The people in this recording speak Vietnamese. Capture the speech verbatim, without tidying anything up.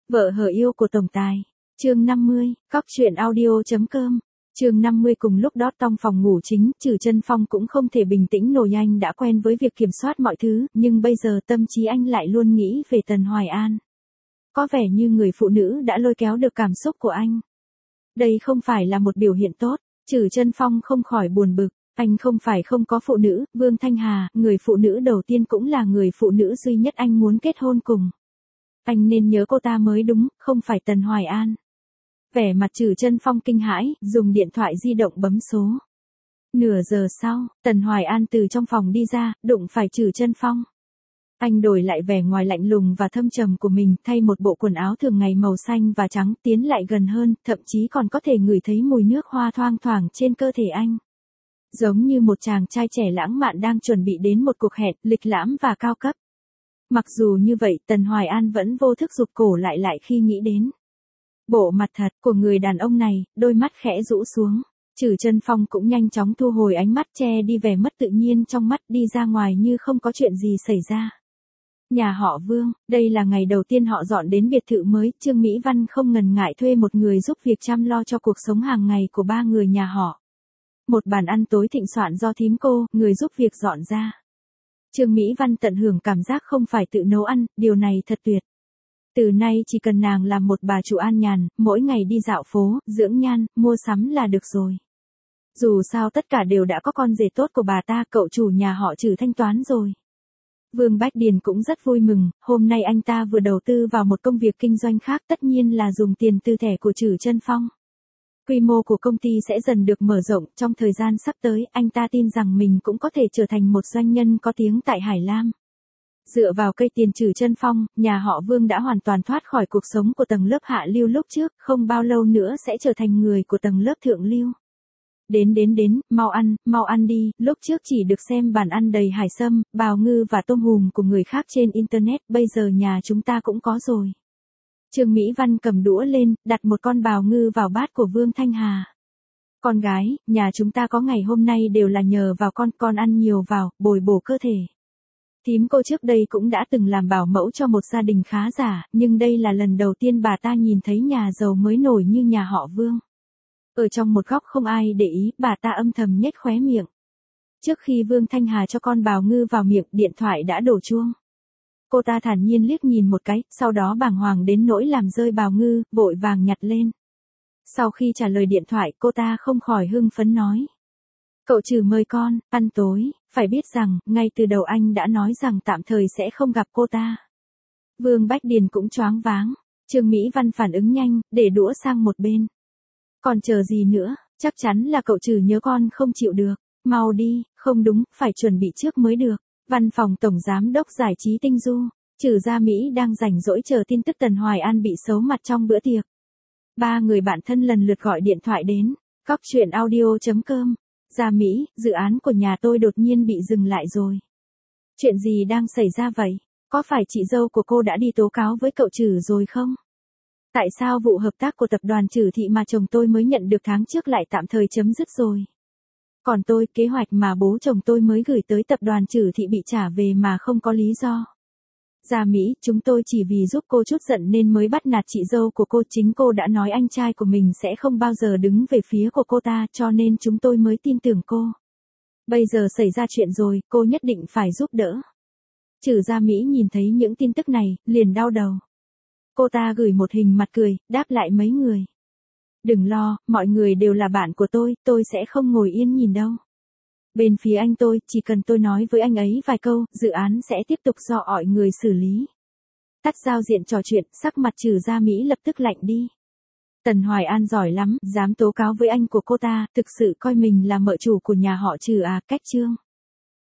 Vợ hờ yêu của tổng tài. Chương năm mươi, cóc truyện audio.com. Chương năm mươi cùng lúc đó trong phòng ngủ chính, Trử Chân Phong cũng không thể bình tĩnh nổi, anh đã quen với việc kiểm soát mọi thứ, nhưng bây giờ tâm trí anh lại luôn nghĩ về Tần Hoài An. Có vẻ như người phụ nữ đã lôi kéo được cảm xúc của anh. Đây không phải là một biểu hiện tốt, Trử Chân Phong không khỏi buồn bực, anh không phải không có phụ nữ, Vương Thanh Hà, người phụ nữ đầu tiên cũng là người phụ nữ duy nhất anh muốn kết hôn cùng. Anh nên nhớ cô ta mới đúng, không phải Tần Hoài An. Vẻ mặt Trử Chân Phong kinh hãi, dùng điện thoại di động bấm số. Nửa giờ sau, Tần Hoài An từ trong phòng đi ra, đụng phải Trử Chân Phong. Anh đổi lại vẻ ngoài lạnh lùng và thâm trầm của mình, thay một bộ quần áo thường ngày màu xanh và trắng, tiến lại gần hơn, thậm chí còn có thể ngửi thấy mùi nước hoa thoang thoảng trên cơ thể anh. Giống như một chàng trai trẻ lãng mạn đang chuẩn bị đến một cuộc hẹn, lịch lãm và cao cấp. Mặc dù như vậy, Tần Hoài An vẫn vô thức rụt cổ lại lại khi nghĩ đến bộ mặt thật của người đàn ông này, đôi mắt khẽ rũ xuống. Trử Chân Phong cũng nhanh chóng thu hồi ánh mắt, che đi vẻ mất tự nhiên trong mắt, đi ra ngoài như không có chuyện gì xảy ra. Nhà họ Vương, đây là ngày đầu tiên họ dọn đến biệt thự mới, Trương Mỹ Văn không ngần ngại thuê một người giúp việc chăm lo cho cuộc sống hàng ngày của ba người nhà họ. Một bàn ăn tối thịnh soạn do thím cô, người giúp việc dọn ra. Trương Mỹ Văn tận hưởng cảm giác không phải tự nấu ăn, điều này thật tuyệt. Từ nay chỉ cần nàng làm một bà chủ an nhàn, mỗi ngày đi dạo phố, dưỡng nhan, mua sắm là được rồi. Dù sao tất cả đều đã có con rể tốt của bà ta, cậu chủ nhà họ Trử thanh toán rồi. Vương Bách Điền cũng rất vui mừng, hôm nay anh ta vừa đầu tư vào một công việc kinh doanh khác, tất nhiên là dùng tiền từ thẻ của Trử Chân Phong. Quy mô của công ty sẽ dần được mở rộng, trong thời gian sắp tới, anh ta tin rằng mình cũng có thể trở thành một doanh nhân có tiếng tại Hải Lam. Dựa vào cây tiền Trử Chân Phong, nhà họ Vương đã hoàn toàn thoát khỏi cuộc sống của tầng lớp hạ lưu lúc trước, không bao lâu nữa sẽ trở thành người của tầng lớp thượng lưu. Đến đến đến, mau ăn, mau ăn đi, lúc trước chỉ được xem bàn ăn đầy hải sâm, bào ngư và tôm hùm của người khác trên internet, bây giờ nhà chúng ta cũng có rồi. Trương Mỹ Văn cầm đũa lên, đặt một con bào ngư vào bát của Vương Thanh Hà. Con gái, nhà chúng ta có ngày hôm nay đều là nhờ vào con, con ăn nhiều vào, bồi bổ cơ thể. Thím cô trước đây cũng đã từng làm bảo mẫu cho một gia đình khá giả, nhưng đây là lần đầu tiên bà ta nhìn thấy nhà giàu mới nổi như nhà họ Vương. Ở trong một góc không ai để ý, bà ta âm thầm nhếch khóe miệng. Trước khi Vương Thanh Hà cho con bào ngư vào miệng, điện thoại đã đổ chuông. Cô ta thản nhiên liếc nhìn một cái, sau đó bàng hoàng đến nỗi làm rơi bào ngư, vội vàng nhặt lên. Sau khi trả lời điện thoại, cô ta không khỏi hưng phấn nói. Cậu Trử mời con, ăn tối, phải biết rằng, ngay từ đầu anh đã nói rằng tạm thời sẽ không gặp cô ta. Vương Bách Điền cũng choáng váng, Trương Mỹ Văn phản ứng nhanh, để đũa sang một bên. Còn chờ gì nữa, chắc chắn là cậu Trử nhớ con không chịu được, mau đi, không đúng, phải chuẩn bị trước mới được. Văn phòng Tổng Giám đốc Giải trí Tinh Du, Trử Gia Mỹ đang rảnh rỗi chờ tin tức Tần Hoài An bị xấu mặt trong bữa tiệc. Ba người bạn thân lần lượt gọi điện thoại đến, cóc truyện audio.com. Gia Mỹ, dự án của nhà tôi đột nhiên bị dừng lại rồi. Chuyện gì đang xảy ra vậy? Có phải chị dâu của cô đã đi tố cáo với cậu Trử rồi không? Tại sao vụ hợp tác của tập đoàn Trử Thị mà chồng tôi mới nhận được tháng trước lại tạm thời chấm dứt rồi? Còn tôi, kế hoạch mà bố chồng tôi mới gửi tới tập đoàn Trử Thị bị trả về mà không có lý do. Gia Mỹ, chúng tôi chỉ vì giúp cô chút giận nên mới bắt nạt chị dâu của cô, chính cô đã nói anh trai của mình sẽ không bao giờ đứng về phía của cô ta, cho nên chúng tôi mới tin tưởng cô. Bây giờ xảy ra chuyện rồi, cô nhất định phải giúp đỡ. Trử Gia Mỹ nhìn thấy những tin tức này, liền đau đầu. Cô ta gửi một hình mặt cười, đáp lại mấy người. Đừng lo, mọi người đều là bạn của tôi, tôi sẽ không ngồi yên nhìn đâu. Bên phía anh tôi, chỉ cần tôi nói với anh ấy vài câu, dự án sẽ tiếp tục do mọi người xử lý. Tắt giao diện trò chuyện, sắc mặt Trử Gia Mỹ lập tức lạnh đi. Tần Hoài An giỏi lắm, dám tố cáo với anh của cô ta, thực sự coi mình là mợ chủ của nhà họ Trử à, cách chương.